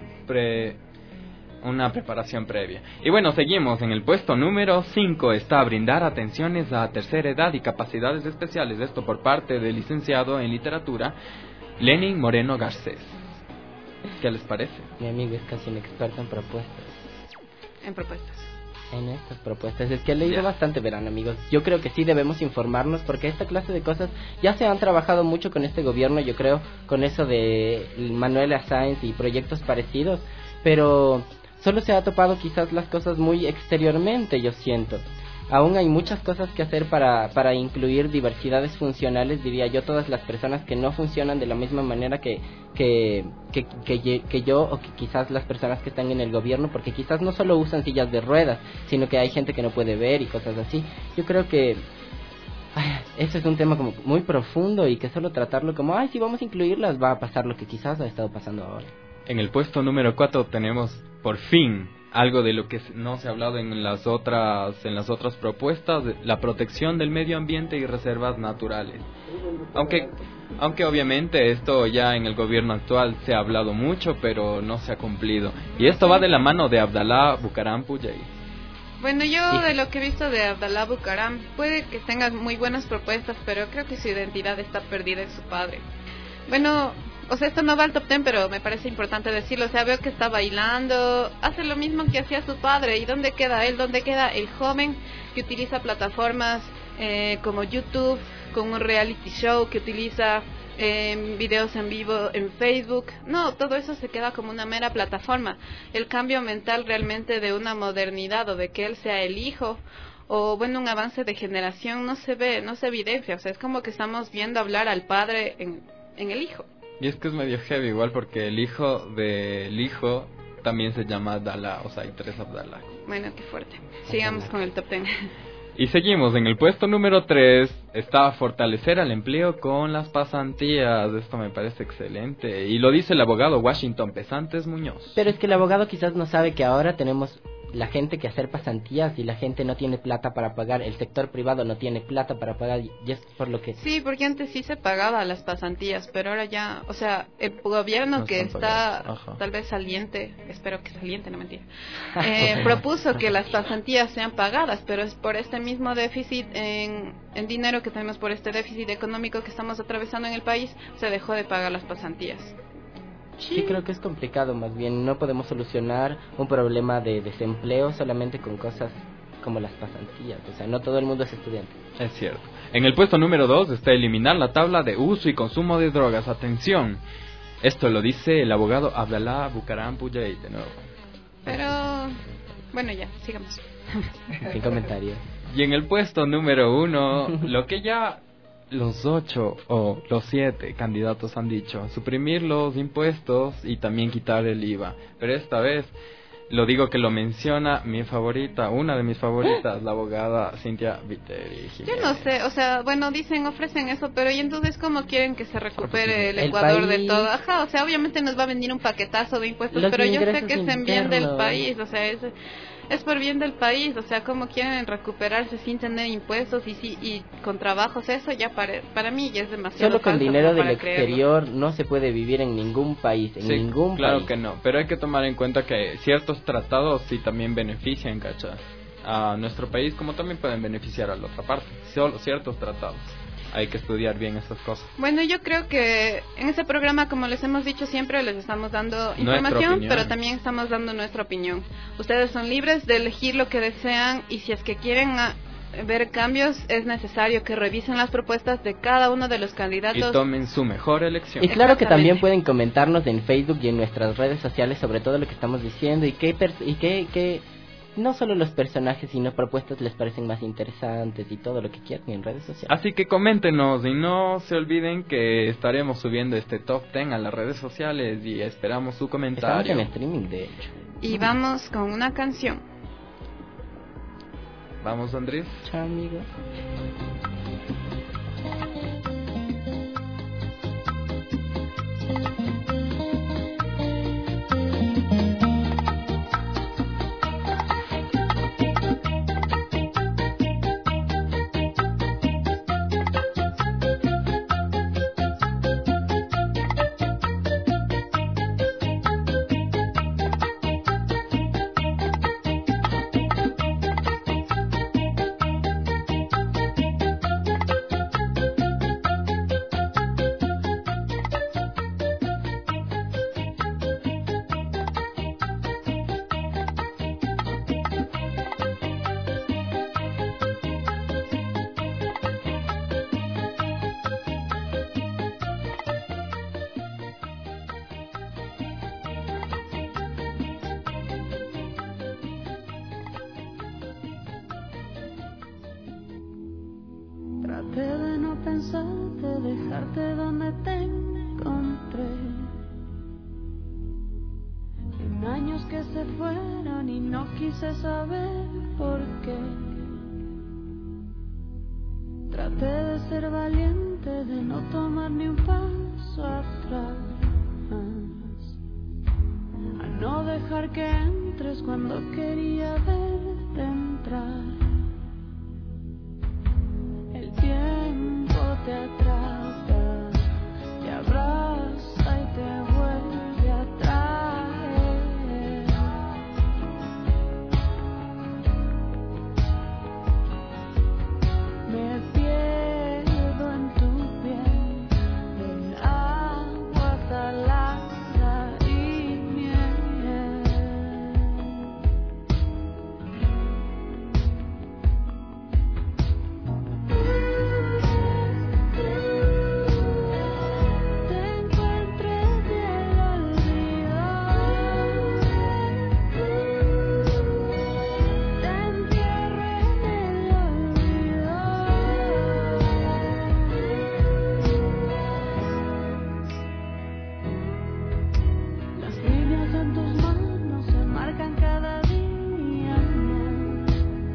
Speaker 5: preparación previa. Y bueno, seguimos en el puesto número 5. Está brindar atenciones a tercera edad y capacidades especiales. Esto por parte del licenciado en literatura Lenin Moreno Garcés. ¿Qué les parece?
Speaker 12: Mi amigo es casi un experto en propuestas.
Speaker 3: En propuestas.
Speaker 12: en estas propuestas. Es que he leído bastante, verán, amigos. Yo creo que sí debemos informarnos porque esta clase de cosas ya se han trabajado mucho con este gobierno, yo creo, con eso de Manuela Sáenz y proyectos parecidos, pero solo se ha topado quizás las cosas muy exteriormente, yo siento. Aún hay muchas cosas que hacer para incluir diversidades funcionales, diría yo, todas las personas que no funcionan de la misma manera que yo, o que quizás las personas que están en el gobierno, porque quizás no solo usan sillas de ruedas, sino que hay gente que no puede ver y cosas así. Yo creo que eso es un tema como muy profundo y que solo tratarlo como, si vamos a incluirlas, va a pasar lo que quizás ha estado pasando ahora.
Speaker 5: En el puesto número 4 tenemos, por fin, algo de lo que no se ha hablado en las otras propuestas, la protección del medio ambiente y reservas naturales. Aunque obviamente esto ya en el gobierno actual se ha hablado mucho, pero no se ha cumplido. Y esto va de la mano de Abdalá Bucaram Pujay.
Speaker 3: Bueno, yo de lo que he visto de Abdalá Bucaram, puede que tenga muy buenas propuestas, pero creo que su identidad está perdida en su padre. Bueno, o sea, esto no va al top 10, pero me parece importante decirlo. O sea, veo que está bailando, hace lo mismo que hacía su padre. ¿Y dónde queda él? ¿Dónde queda el joven que utiliza plataformas como YouTube, con un reality show, que utiliza videos en vivo en Facebook? No, todo eso se queda como una mera plataforma. El cambio mental realmente de una modernidad o de que él sea el hijo, o bueno, un avance de generación, no se ve, no se evidencia. O sea, es como que estamos viendo hablar al padre en el hijo.
Speaker 5: Y es que es medio heavy igual porque el hijo del hijo también se llama Abdalá, o sea, hay 3 Abdalá.
Speaker 3: Bueno, qué fuerte. Sigamos con el top 10.
Speaker 5: Y seguimos, en el puesto número 3 está fortalecer al empleo con las pasantías. Esto me parece excelente. Y lo dice el abogado Washington Pesantes Muñoz.
Speaker 12: Pero es que el abogado quizás no sabe que ahora tenemos la gente que hacer pasantías y la gente no tiene plata para pagar, el sector privado no tiene plata para pagar, y es por lo que...
Speaker 3: Sí, porque antes sí se pagaba las pasantías, pero ahora ya, o sea, el gobierno que está tal vez saliente, espero que saliente, no mentira, propuso que las pasantías sean pagadas, pero es por este mismo déficit en dinero que tenemos, por este déficit económico que estamos atravesando en el país, se dejó de pagar las pasantías.
Speaker 12: Sí, creo que es complicado, más bien no podemos solucionar un problema de desempleo solamente con cosas como las pasantías, o sea, no todo el mundo es estudiante.
Speaker 5: Es cierto. En el puesto número 2 está eliminar la tabla de uso y consumo de drogas. Atención, esto lo dice el abogado Abdalá Bucaram Pujay de nuevo.
Speaker 3: Pero, bueno, ya, sigamos.
Speaker 12: Sin comentarios.
Speaker 5: Y en el puesto número 1, lo que ya los 8 o los 7 candidatos han dicho, suprimir los impuestos y también quitar el IVA. Pero esta vez lo digo que lo menciona mi favorita, una de mis favoritas, la abogada Cintia Viteri Jiménez.
Speaker 3: Yo no sé, o sea, bueno, ofrecen eso, pero ¿y entonces cómo quieren que se recupere el Ecuador de todo? Ajá, o sea, obviamente nos va a venir un paquetazo de impuestos, pero yo sé que es en bien del país, o sea, es por bien del país, o sea, cómo quieren recuperarse sin tener impuestos y con trabajos, eso ya para mí ya es demasiado.
Speaker 12: Solo con dinero del exterior no se puede vivir en ningún país, ningún
Speaker 5: claro
Speaker 12: país.
Speaker 5: Que no, pero hay que tomar en cuenta que ciertos tratados sí también benefician, ¿cachai? A nuestro país, como también pueden beneficiar a la otra parte, solo ciertos tratados. Hay que estudiar bien esas cosas.
Speaker 3: Bueno, yo creo que en ese programa, como les hemos dicho siempre, les estamos dando información, pero también estamos dando nuestra opinión. Ustedes son libres de elegir lo que desean y si es que quieren ver cambios, es necesario que revisen las propuestas de cada uno de los candidatos.
Speaker 5: Y tomen su mejor elección.
Speaker 12: Y claro que también pueden comentarnos en Facebook y en nuestras redes sociales sobre todo lo que estamos diciendo y qué no solo los personajes, sino propuestas les parecen más interesantes y todo lo que quieran en redes sociales.
Speaker 5: Así que coméntenos y no se olviden que estaremos subiendo este top 10 a las redes sociales y esperamos su comentario.
Speaker 12: Estamos en streaming, de hecho.
Speaker 3: Y vamos con una canción.
Speaker 5: Vamos, Andrés.
Speaker 12: Chao, amigo.
Speaker 7: Traté de no pensar, de dejarte donde te encontré. En años que se fueron y no quise saber por qué. Traté de ser valiente, de no tomar ni un paso atrás, a no dejar que entres cuando quería verte entrar. El tiempo te atrapa, te abraza y te vuelve a traer. Me pierdo en tu piel, en agua salada y miel. Te encuentro en el olvido, te entierro en el olvido. Las líneas en tus manos se marcan cada día más,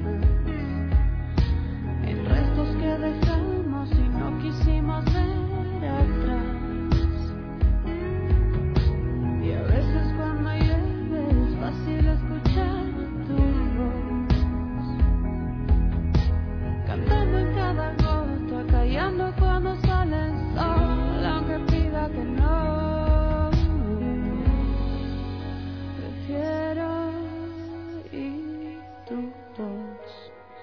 Speaker 7: en restos que dejamos y no quisimos ver atrás. Y a veces cuando llueve es fácil escuchar tu voz, cantando en cada gota, callando cuando sale el sol, aunque pida que no. Prefiero ir tu voz.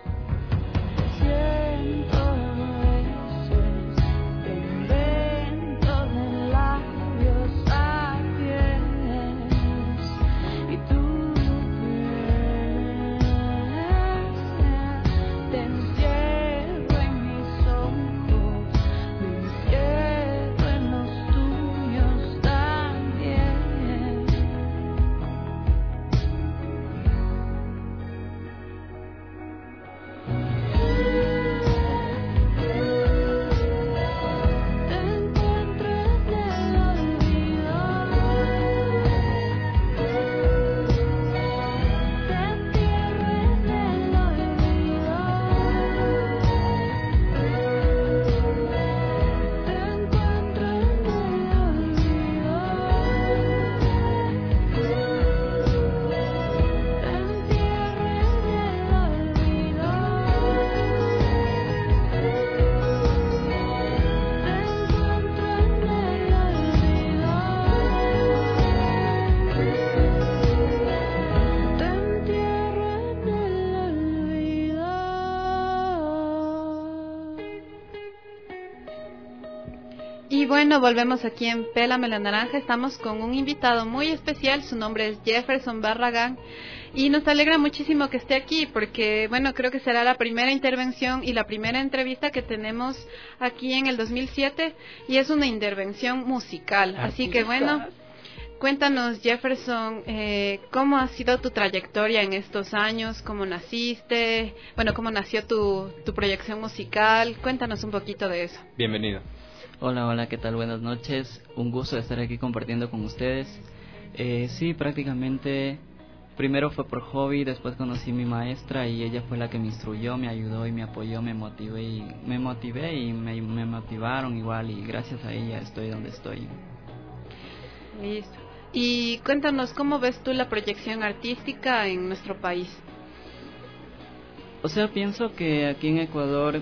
Speaker 7: Siento a veces, te invento de labios a pies y tu piel. Te encierro en mis ojos, me encierro en los tuyos también. Te encuentro en el olvido, te entierro en el olvido. Te encuentro en el olvido, te entierro en el olvido.
Speaker 3: Y bueno, volvemos aquí en Pélame la Naranja. Estamos con un invitado muy especial. Su nombre es Jefferson Barragán. Y nos alegra muchísimo que esté aquí porque, bueno, creo que será la primera intervención y la primera entrevista que tenemos aquí en el 2007. Y es una intervención musical. Así que, bueno, cuéntanos, Jefferson, ¿cómo ha sido tu trayectoria en estos años? ¿Cómo naciste? Bueno, ¿cómo nació tu proyección musical? Cuéntanos un poquito de eso.
Speaker 5: Bienvenido.
Speaker 13: Hola, ¿qué tal? Buenas noches. Un gusto de estar aquí compartiendo con ustedes. Sí, prácticamente primero fue por hobby, después conocí a mi maestra y ella fue la que me instruyó, me ayudó y me apoyó, me motivé y me motivaron igual y gracias a ella estoy donde estoy.
Speaker 3: Listo. Y cuéntanos, ¿cómo ves tú la proyección artística en nuestro país?
Speaker 13: O sea, pienso que aquí en Ecuador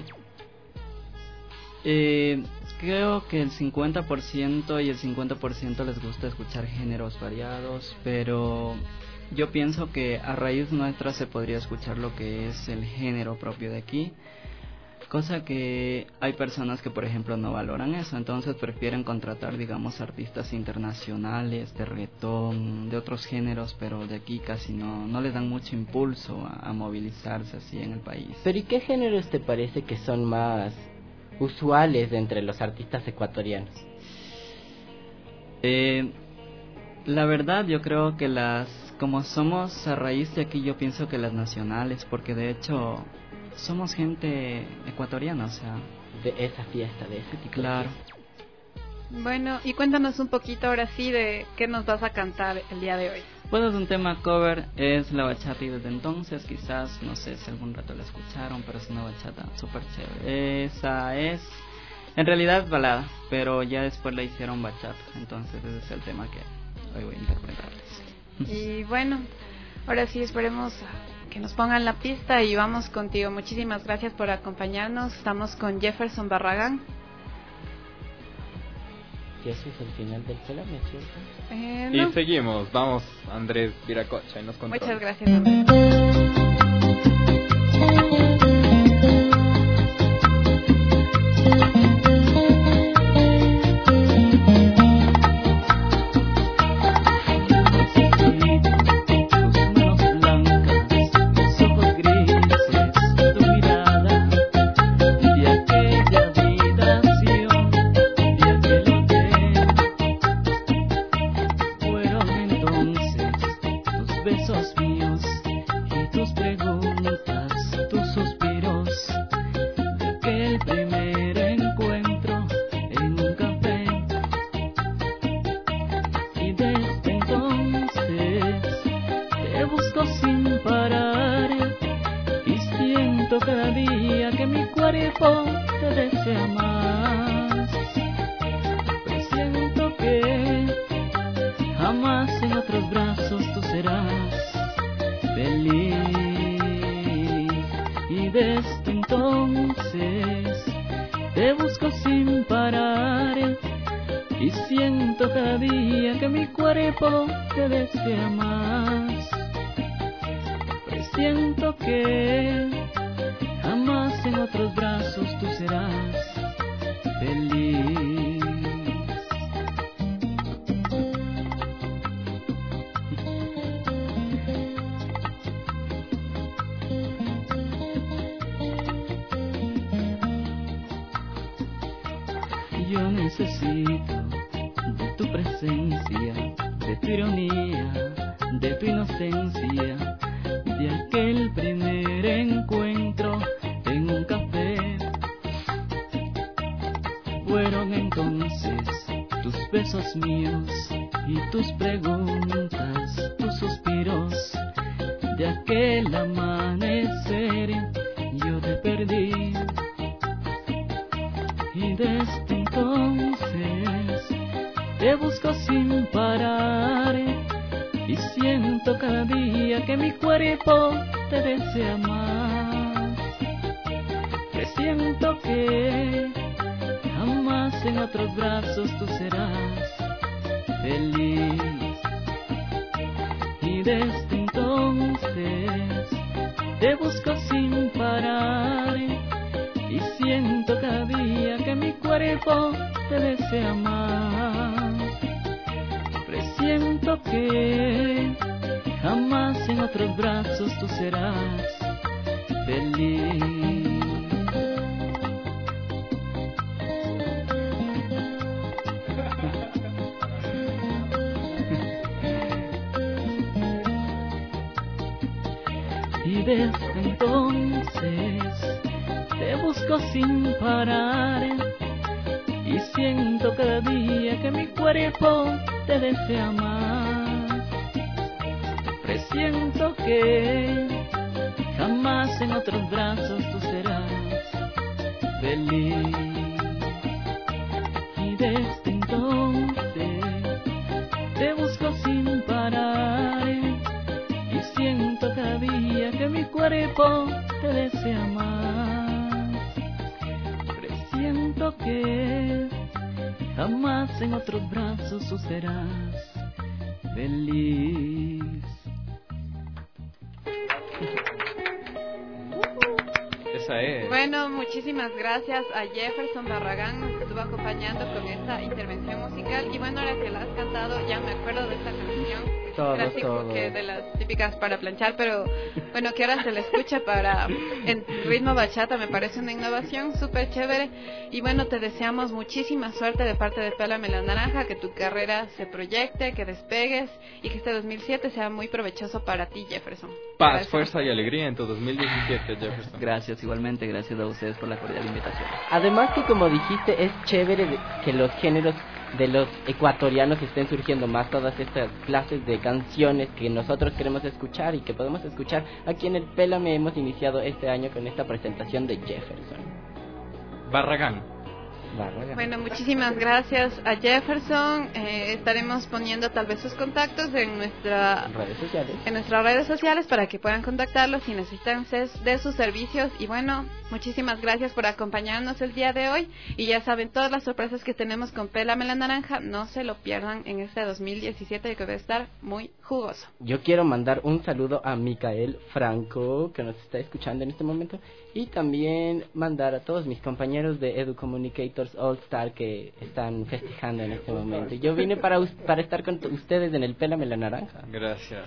Speaker 13: creo que el 50% y el 50% les gusta escuchar géneros variados, pero yo pienso que a raíz nuestra se podría escuchar lo que es el género propio de aquí, cosa que hay personas que por ejemplo no valoran eso, entonces prefieren contratar, digamos, artistas internacionales de reggaetón, de otros géneros, pero de aquí casi no les dan mucho impulso a movilizarse así en el país.
Speaker 12: Pero ¿y qué géneros te parece que son más usuales entre los artistas ecuatorianos?
Speaker 13: La verdad yo creo que como somos a raíz de aquí, yo pienso que las nacionales, porque de hecho somos gente ecuatoriana, o sea,
Speaker 12: de esa fiesta, de ese tipo.
Speaker 13: Claro.
Speaker 3: Bueno, y cuéntanos un poquito ahora sí de qué nos vas a cantar el día de hoy.
Speaker 13: Pues es un tema cover, es la bachata y desde entonces quizás, no sé si algún rato la escucharon, pero es una bachata súper chévere. Esa es, en realidad es balada, pero ya después la hicieron bachata, entonces ese es el tema que hoy voy a interpretarles.
Speaker 3: Y bueno, ahora sí esperemos que nos pongan la pista y vamos contigo. Muchísimas gracias por acompañarnos. Estamos con Jefferson Barragán.
Speaker 12: Y ese es el final del Pélame, ¿cierto?
Speaker 3: No.
Speaker 5: Y seguimos, vamos, Andrés Viracocha y nos controla.
Speaker 3: Muchas gracias, Andrés.
Speaker 13: Yo necesito de tu presencia, de tu ironía, de tu inocencia, de aquel primer encuentro en un café. Fueron entonces tus besos míos y tus preguntas, tus suspiros, de aquel amanecer yo te perdí. Y desde entonces te busco sin parar y siento cada día que mi cuerpo te desea más. Presiento que jamás en otros brazos tú serás feliz. Y desde entonces te busco sin parar y siento cada día que mi cuerpo te desea más. Presiento que jamás en otros brazos tú serás feliz. Y desde entonces te busco sin parar y siento cada día que mi cuerpo te desea más. Presiento que jamás en otros brazos tú serás feliz. Y desde entonces te busco sin parar y siento cada día que mi cuerpo te desea más. Presiento que jamás en otros brazos tú serás feliz.
Speaker 5: Esa es.
Speaker 3: Bueno, muchísimas gracias a Jefferson Barragán. estuvo acompañando con esta intervención musical. Y bueno, ahora que la has cantado, ya me acuerdo de esta canción. Clásico, que de las típicas para planchar, pero bueno, que ahora se la escucha en ritmo bachata, me parece una innovación súper chévere. Y bueno, te deseamos muchísima suerte de parte de Pélame la Naranja, que tu carrera se proyecte, que despegues y que este 2007 sea muy provechoso para ti, Jefferson.
Speaker 5: Paz, fuerza y alegría en tu 2017, Jefferson.
Speaker 13: Gracias, igualmente, gracias a ustedes por la cordial invitación.
Speaker 12: Además que, como dijiste, es chévere que los géneros de los ecuatorianos estén surgiendo más, todas estas clases de canciones que nosotros queremos escuchar y que podemos escuchar aquí en el Pélame. Hemos iniciado este año con esta presentación de Jefferson
Speaker 5: Barragán.
Speaker 3: Bueno, muchísimas gracias a Jefferson. Estaremos poniendo tal vez sus contactos en nuestras redes sociales para que puedan contactarlos si necesitan de sus servicios. Y bueno, muchísimas gracias por acompañarnos el día de hoy. Y ya saben, todas las sorpresas que tenemos con Pélame la Naranja, no se lo pierdan en este 2017, que va a estar muy jugoso.
Speaker 12: Yo quiero mandar un saludo a Micael Franco, que nos está escuchando en este momento, y también mandar a todos mis compañeros de Edu Communicators All Star que están festejando en este momento. Yo vine para estar con ustedes en el Pélame la Naranja.
Speaker 5: Gracias.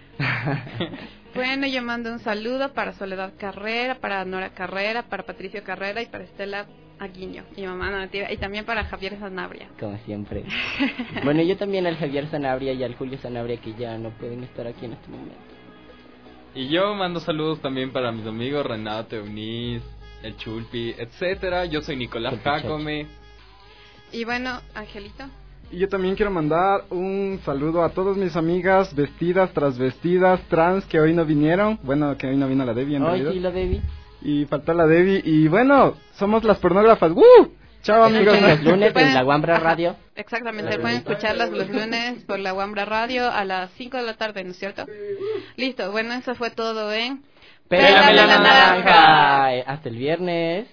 Speaker 3: Bueno, yo mando un saludo para Soledad Carrera, para Nora Carrera, para Patricio Carrera y para Estela Aguiño, mi mamá, no, y también para Javier Sanabria.
Speaker 12: Como siempre. Bueno, yo también al Javier Sanabria y al Julio Sanabria, que ya no pueden estar aquí en este momento.
Speaker 5: Y yo mando saludos también para mis amigos Renato, Eunice, el Chulpi, etcétera. Yo soy Nicolás Jacome.
Speaker 3: Y bueno, Angelito.
Speaker 6: Y yo también quiero mandar un saludo a todas mis amigas vestidas, transvestidas, trans que hoy no vinieron. Bueno, que hoy no vino la Debbie en realidad.
Speaker 12: Sí, la Debbie.
Speaker 6: Y faltó la Debbie. Y bueno, somos las pornógrafas. ¡Woo! Chao, amigos.
Speaker 12: Los lunes en la Wambra Radio.
Speaker 3: Exactamente, pueden escucharlas los lunes por la Wambra Radio a las 5 de la tarde, ¿no es cierto? Listo, bueno, eso fue todo en
Speaker 12: Pélame la Naranja. Hasta el viernes.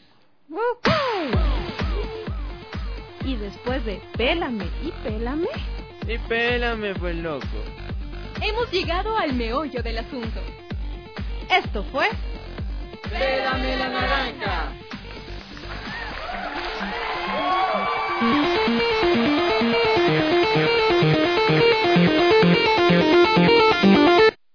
Speaker 14: Y después de Pélame y Pélame...
Speaker 4: Y Pélame, pues loco.
Speaker 9: Hemos llegado al meollo del asunto.
Speaker 14: Esto fue...
Speaker 8: Pélame la Naranja.